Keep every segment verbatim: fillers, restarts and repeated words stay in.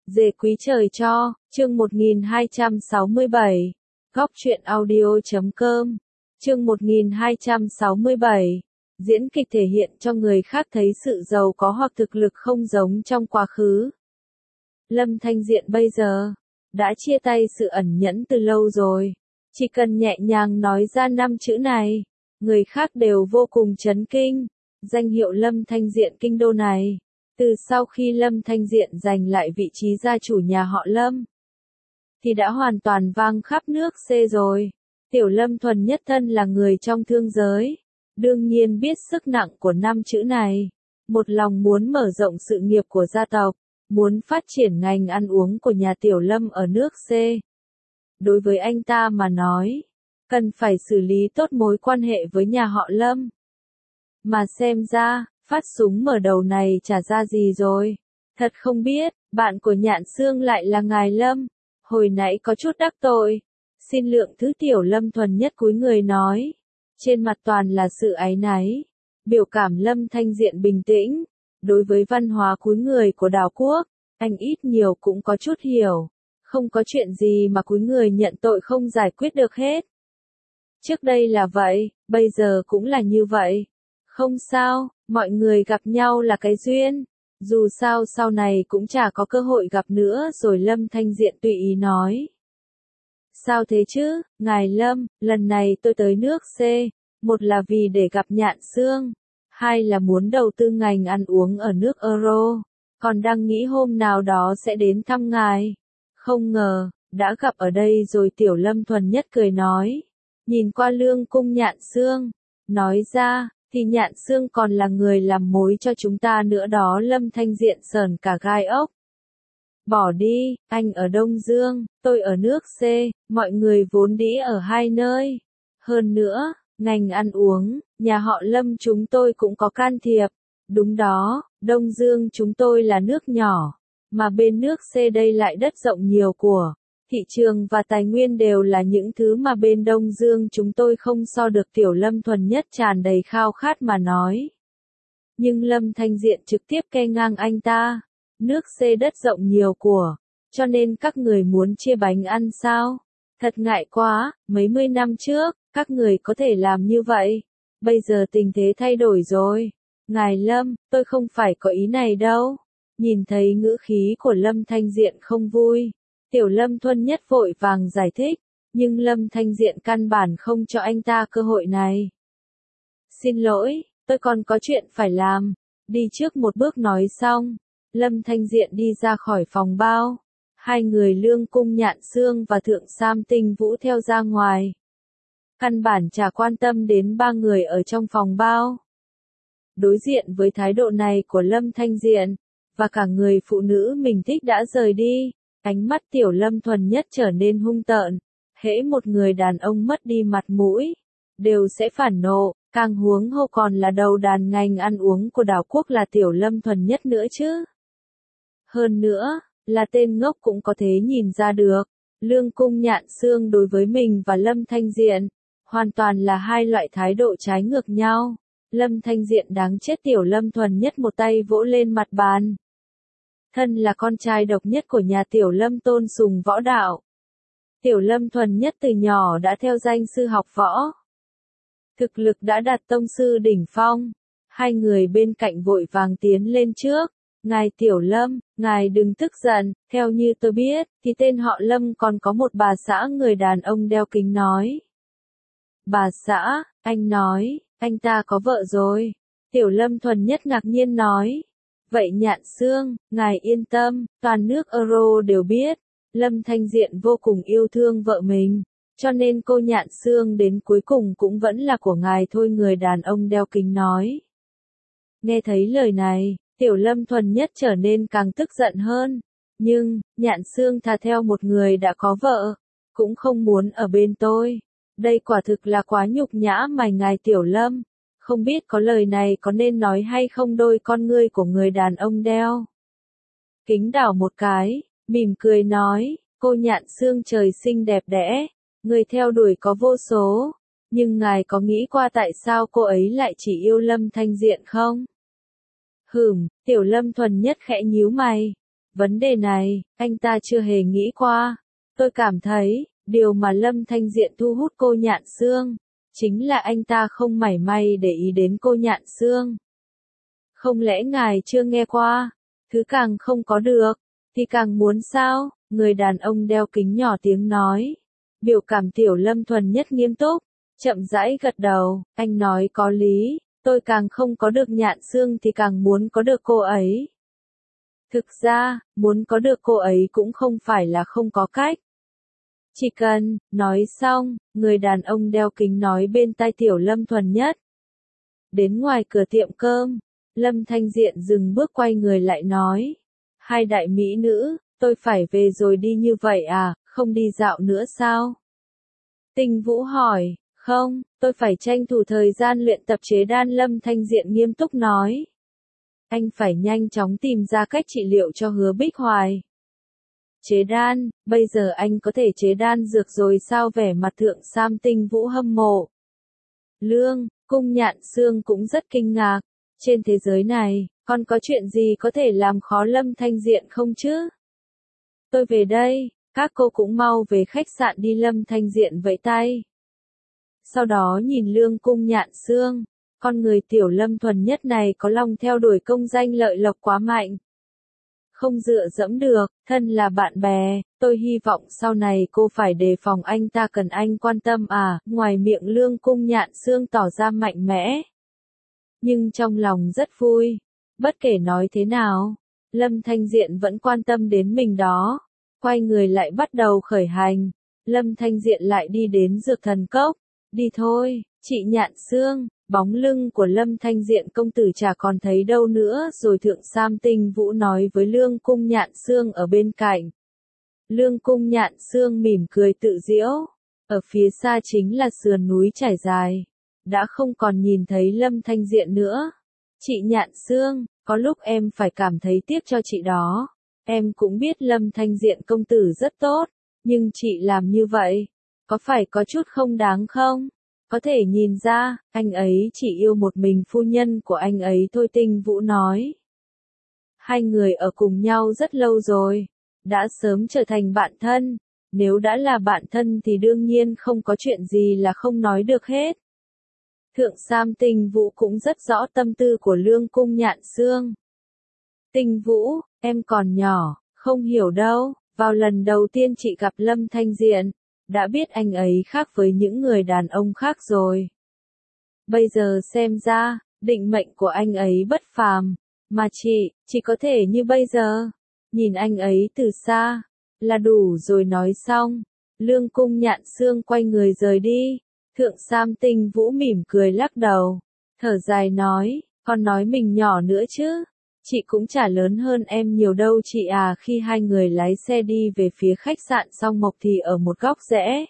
Dề quý trời cho, chương một nghìn hai trăm sáu mươi bảy, góc truyện audio chấm com, chương một nghìn hai trăm sáu mươi bảy, diễn kịch thể hiện cho người khác thấy sự giàu có hoặc thực lực không giống trong quá khứ. Lâm Thanh Diện bây giờ, đã chia tay sự ẩn nhẫn từ lâu rồi, chỉ cần nhẹ nhàng nói ra năm chữ này, người khác đều vô cùng chấn kinh, danh hiệu Lâm Thanh Diện kinh đô này. Từ sau khi Lâm Thanh Diện giành lại vị trí gia chủ nhà họ Lâm, thì đã hoàn toàn vang khắp nước C rồi. Tiểu Lâm thuần nhất thân là người trong thương giới, đương nhiên biết sức nặng của năm chữ này, một lòng muốn mở rộng sự nghiệp của gia tộc, muốn phát triển ngành ăn uống của nhà Tiểu Lâm ở nước C. Đối với anh ta mà nói, cần phải xử lý tốt mối quan hệ với nhà họ Lâm. Mà xem ra, phát súng mở đầu này chả ra gì rồi. Thật không biết, bạn của Nhạn Xương lại là ngài Lâm. Hồi nãy có chút đắc tội. Xin lượng thứ. Tiểu Lâm thuần nhất cúi người nói. Trên mặt toàn là sự áy náy. Biểu cảm Lâm Thanh Diện bình tĩnh. Đối với văn hóa cúi người của đảo quốc, anh ít nhiều cũng có chút hiểu. Không có chuyện gì mà cúi người nhận tội không giải quyết được hết. Trước đây là vậy, bây giờ cũng là như vậy. Không sao, mọi người gặp nhau là cái duyên. Dù sao sau này cũng chả có cơ hội gặp nữa rồi. Lâm Thanh Diện tùy ý nói. Sao thế chứ, ngài Lâm, lần này tôi tới nước C, một là vì để gặp Nhạn Xương, hai là muốn đầu tư ngành ăn uống ở nước Euro, còn đang nghĩ hôm nào đó sẽ đến thăm ngài. Không ngờ, đã gặp ở đây rồi. Tiểu Lâm thuần nhất cười nói, nhìn qua lương cung Nhạn Xương, nói ra, thì Nhạn Xương còn là người làm mối cho chúng ta nữa đó. Lâm Thanh Diện sờn cả gai ốc. Bỏ đi, anh ở Đông Dương, tôi ở nước C, mọi người vốn dĩ ở hai nơi. Hơn nữa, ngành ăn uống, nhà họ Lâm chúng tôi cũng có can thiệp. Đúng đó, Đông Dương chúng tôi là nước nhỏ, mà bên nước C đây lại đất rộng nhiều của. Thị trường và tài nguyên đều là những thứ mà bên Đông Dương chúng tôi không so được. Tiểu Lâm thuần nhất tràn đầy khao khát mà nói. Nhưng Lâm Thanh Diện trực tiếp ke ngang anh ta. Nước C đất rộng nhiều của, cho nên các người muốn chia bánh ăn sao? Thật ngại quá, mấy mươi năm trước, các người có thể làm như vậy. Bây giờ tình thế thay đổi rồi. Ngài Lâm, tôi không phải có ý này đâu. Nhìn thấy ngữ khí của Lâm Thanh Diện không vui. Tiểu Lâm thuần nhất vội vàng giải thích, nhưng Lâm Thanh Diện căn bản không cho anh ta cơ hội này. Xin lỗi, tôi còn có chuyện phải làm. Đi trước một bước nói xong, Lâm Thanh Diện đi ra khỏi phòng bao. Hai người Lương Cung Nhạn Xương và Thượng Sam Tinh Vũ theo ra ngoài. Căn bản chả quan tâm đến ba người ở trong phòng bao. Đối diện với thái độ này của Lâm Thanh Diện, và cả người phụ nữ mình thích đã rời đi. Ánh mắt Tiểu Lâm thuần nhất trở nên hung tợn, hễ một người đàn ông mất đi mặt mũi, đều sẽ phản nộ, càng huống hồ còn là đầu đàn ngành ăn uống của đảo quốc là Tiểu Lâm thuần nhất nữa chứ. Hơn nữa, là tên ngốc cũng có thể nhìn ra được, Lương Cung Nhạn Xương đối với mình và Lâm Thanh Diện, hoàn toàn là hai loại thái độ trái ngược nhau. Lâm Thanh Diện đáng chết. Tiểu Lâm thuần nhất một tay vỗ lên mặt bàn. Thân là con trai độc nhất của nhà Tiểu Lâm tôn sùng võ đạo. Tiểu Lâm thuần nhất từ nhỏ đã theo danh sư học võ. Thực lực đã đạt tông sư đỉnh phong. Hai người bên cạnh vội vàng tiến lên trước. Ngài Tiểu Lâm, ngài đừng tức giận, theo như tôi biết, thì tên họ Lâm còn có một bà xã. Người đàn ông đeo kính nói. Bà xã, anh nói, anh ta có vợ rồi. Tiểu Lâm thuần nhất ngạc nhiên nói. Vậy Nhạn Xương, ngài yên tâm, toàn nước Euro đều biết, Lâm Thanh Diện vô cùng yêu thương vợ mình, cho nên cô Nhạn Xương đến cuối cùng cũng vẫn là của ngài thôi. Người đàn ông đeo kính nói. Nghe thấy lời này, Tiểu Lâm thuần nhất trở nên càng tức giận hơn, nhưng, Nhạn Xương thà theo một người đã có vợ, cũng không muốn ở bên tôi. Đây quả thực là quá nhục nhã mà ngài Tiểu Lâm. Không biết có lời này có nên nói hay không. Đôi con ngươi của người đàn ông đeo kính đảo một cái, mỉm cười nói, cô Nhạn Xương trời sinh đẹp đẽ, người theo đuổi có vô số, nhưng ngài có nghĩ qua tại sao cô ấy lại chỉ yêu Lâm Thanh Diện không? Hửm, Tiểu Lâm thuần nhất khẽ nhíu mày, Vấn đề này, anh ta chưa hề nghĩ qua. Tôi cảm thấy, điều mà Lâm Thanh Diện thu hút cô Nhạn Sương, chính là anh ta không mảy may để ý đến cô Nhạn Sương. Không lẽ ngài chưa nghe qua, thứ càng không có được, thì càng muốn sao? Người đàn ông đeo kính nhỏ tiếng nói. Biểu cảm Tiểu Lâm thuần nhất nghiêm túc, chậm rãi gật đầu, anh nói có lý, tôi càng không có được Nhạn Sương thì càng muốn có được cô ấy. Thực ra, muốn có được cô ấy cũng không phải là không có cách. Chỉ cần, nói xong, người đàn ông đeo kính nói bên tai Tiểu Lâm thuần nhất. Đến ngoài cửa tiệm cơm, Lâm Thanh Diện dừng bước quay người lại nói. Hai đại mỹ nữ, tôi phải về rồi đi như vậy à, không đi dạo nữa sao? Tinh Vũ hỏi, không, tôi phải tranh thủ thời gian luyện tập chế đan. Lâm Thanh Diện nghiêm túc nói. Anh phải nhanh chóng tìm ra cách trị liệu cho Hứa Bích Hoài. Chế đan, bây giờ anh có thể chế đan dược rồi sao? Vẻ mặt Thượng Sam Tinh Vũ hâm mộ. Lương, Cung Nhạn Sương cũng rất kinh ngạc. Trên thế giới này, còn có chuyện gì có thể làm khó Lâm Thanh Diện không chứ? Tôi về đây, các cô cũng mau về khách sạn đi. Lâm Thanh Diện vẫy tay. Sau đó nhìn Lương Cung Nhạn Sương, con người Tiểu Lâm thuần nhất này có lòng theo đuổi công danh lợi lộc quá mạnh. Không dựa dẫm được, thân là bạn bè, tôi hy vọng sau này cô phải đề phòng anh ta cần anh quan tâm à. Ngoài miệng Lương Cung Nhạn Sương tỏ ra mạnh mẽ, nhưng trong lòng rất vui. Bất kể nói thế nào, Lâm Thanh Diện vẫn quan tâm đến mình đó. Quay người lại bắt đầu khởi hành, Lâm Thanh Diện lại đi đến Dược Thần Cốc. Đi thôi, chị Nhạn Sương. Bóng lưng của Lâm Thanh Diện công tử chả còn thấy đâu nữa rồi. Thượng Sam Tinh Vũ nói với Lương Cung Nhạn Sương ở bên cạnh. Lương Cung Nhạn Sương mỉm cười tự giễu. Ở phía xa chính là sườn núi trải dài. Đã không còn nhìn thấy Lâm Thanh Diện nữa. Chị Nhạn Sương, có lúc em phải cảm thấy tiếc cho chị đó. Em cũng biết Lâm Thanh Diện công tử rất tốt, nhưng chị làm như vậy, có phải có chút không đáng không? Có thể nhìn ra, anh ấy chỉ yêu một mình phu nhân của anh ấy thôi. Tinh Vũ nói. Hai người ở cùng nhau rất lâu rồi, đã sớm trở thành bạn thân. Nếu đã là bạn thân thì đương nhiên không có chuyện gì là không nói được hết. Thượng Sam Tinh Vũ cũng rất rõ tâm tư của Lương Cung Nhạn Sương. Tinh Vũ, em còn nhỏ, không hiểu đâu. Vào lần đầu tiên chị gặp Lâm Thanh Diện, đã biết anh ấy khác với những người đàn ông khác rồi. Bây giờ xem ra, định mệnh của anh ấy bất phàm, mà chị, chỉ có thể như bây giờ. Nhìn anh ấy từ xa, là đủ rồi. Nói xong, Lương Cung Nhạn Sương quay người rời đi. Thượng Sam Tinh Vũ mỉm cười lắc đầu, thở dài nói, con nói mình nhỏ nữa chứ. Chị cũng chả lớn hơn em nhiều đâu chị à. Khi hai người lái xe đi về phía khách sạn Song Mộc thì ở một góc rẽ,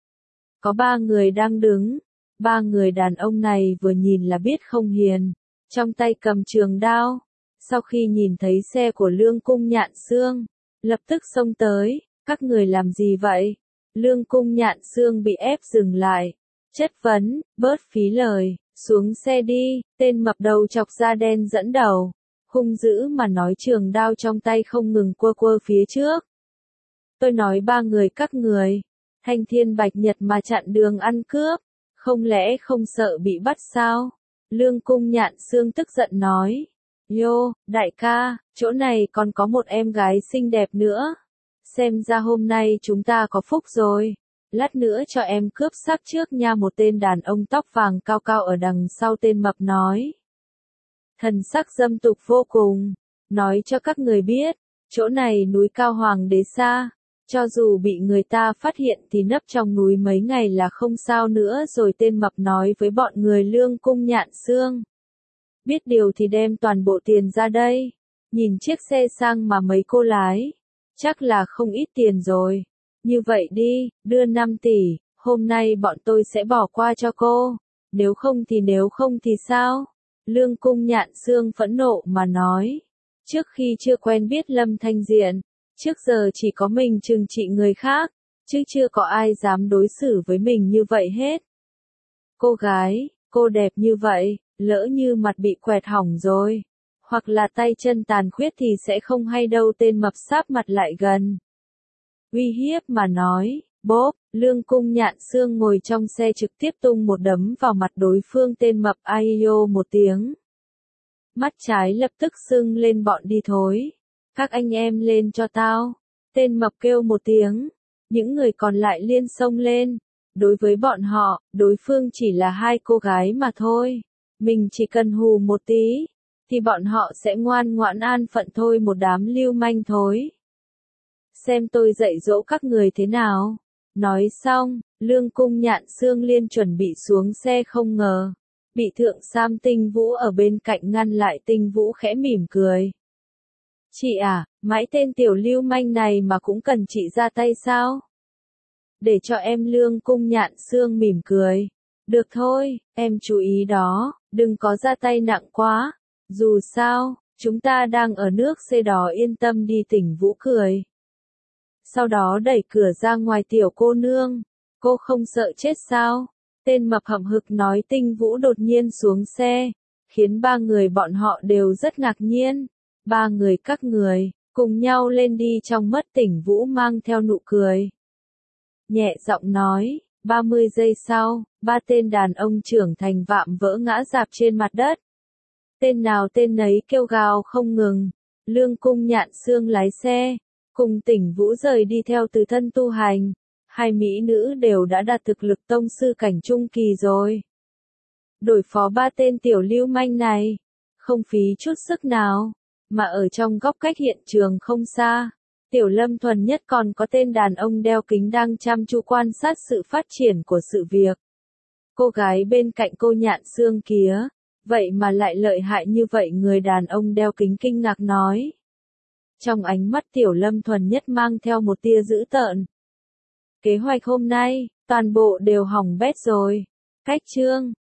có ba người đang đứng. Ba người đàn ông này vừa nhìn là biết không hiền, trong tay cầm trường đao. Sau khi nhìn thấy xe của Lương Cung Nhạn Sương, lập tức xông tới. Các người làm gì vậy? Lương Cung Nhạn Sương bị ép dừng lại, chất vấn, bớt phí lời, xuống xe đi. Tên mập đầu chọc da đen dẫn đầu, hung dữ mà nói, trường đao trong tay không ngừng quơ quơ phía trước. Tôi nói ba người các người, thanh thiên bạch nhật mà chặn đường ăn cướp, không lẽ không sợ bị bắt sao? Lương Cung Nhạn Sương tức giận nói. Yo, đại ca, chỗ này còn có một em gái xinh đẹp nữa. Xem ra hôm nay chúng ta có phúc rồi. Lát nữa cho em cướp xác trước nha. Một tên đàn ông tóc vàng cao cao ở đằng sau tên mập nói. Thần sắc dâm tục vô cùng. Nói cho các người biết, chỗ này núi cao Hoàng Đế xa. Cho dù bị người ta phát hiện thì nấp trong núi mấy ngày là không sao nữa rồi. Tên mập nói với bọn người Lương Cung Nhạn Sương. Biết điều thì đem toàn bộ tiền ra đây. Nhìn chiếc xe sang mà mấy cô lái, chắc là không ít tiền rồi. Như vậy đi, đưa năm tỷ, hôm nay bọn tôi sẽ bỏ qua cho cô. Nếu không thì nếu không thì sao? Lương Cung Nhạn Sương phẫn nộ mà nói. Trước khi chưa quen biết Lâm Thanh Diện, trước giờ chỉ có mình trừng trị người khác, chứ chưa có ai dám đối xử với mình như vậy hết. Cô gái, cô đẹp như vậy, lỡ như mặt bị quẹt hỏng rồi, hoặc là tay chân tàn khuyết thì sẽ không hay đâu. Tên mập sáp mặt lại gần, uy hiếp mà nói, bốp, Lương Cung Nhạn Xương ngồi trong xe trực tiếp tung một đấm vào mặt đối phương. Tên mập ai-yo một tiếng. Mắt trái lập tức sưng lên, bọn đi thối. Các anh em lên cho tao. Tên mập kêu một tiếng. Những người còn lại liên xông lên. Đối với bọn họ, đối phương chỉ là hai cô gái mà thôi. Mình chỉ cần hù một tí, thì bọn họ sẽ ngoan ngoãn an phận thôi. Một đám lưu manh thối. Xem tôi dạy dỗ các người thế nào. Nói xong, Lương Cung Nhạn Xương Liên chuẩn bị xuống xe, không ngờ bị Thượng Sam Tinh Vũ ở bên cạnh ngăn lại. Tinh Vũ khẽ mỉm cười. Chị à, mãi tên tiểu lưu manh này mà cũng cần chị ra tay sao? Để cho em. Lương Cung Nhạn Xương mỉm cười. Được thôi, em chú ý đó, đừng có ra tay nặng quá. Dù sao, chúng ta đang ở nước C đó, yên tâm đi. Tinh Vũ cười. Sau đó đẩy cửa ra ngoài. Tiểu cô nương, cô không sợ chết sao? Tên mập hậm hực nói. Tinh Vũ đột nhiên xuống xe, khiến ba người bọn họ đều rất ngạc nhiên. Ba người các người, cùng nhau lên đi trong mắt. Tinh Vũ mang theo nụ cười. Nhẹ giọng nói, ba mươi giây sau, ba tên đàn ông trưởng thành vạm vỡ ngã rạp trên mặt đất. Tên nào tên nấy kêu gào không ngừng. Lương Cung Nhạn Xương lái xe, cùng Tinh Vũ rời đi theo Từ Thân tu hành. Hai mỹ nữ đều đã đạt thực lực tông sư cảnh trung kỳ rồi. Đối phó ba tên tiểu lưu manh này, không phí chút sức nào, mà ở trong góc cách hiện trường không xa, Tiểu Lâm Thuần Nhất còn có tên đàn ông đeo kính đang chăm chú quan sát sự phát triển của sự việc. Cô gái bên cạnh cô Nhạn Xương kia, vậy mà lại lợi hại như vậy? Người đàn ông đeo kính kinh ngạc nói. Trong ánh mắt Tiểu Lâm Thuần Nhất mang theo một tia dữ tợn. Kế hoạch hôm nay, toàn bộ đều hỏng bét rồi. Cách chương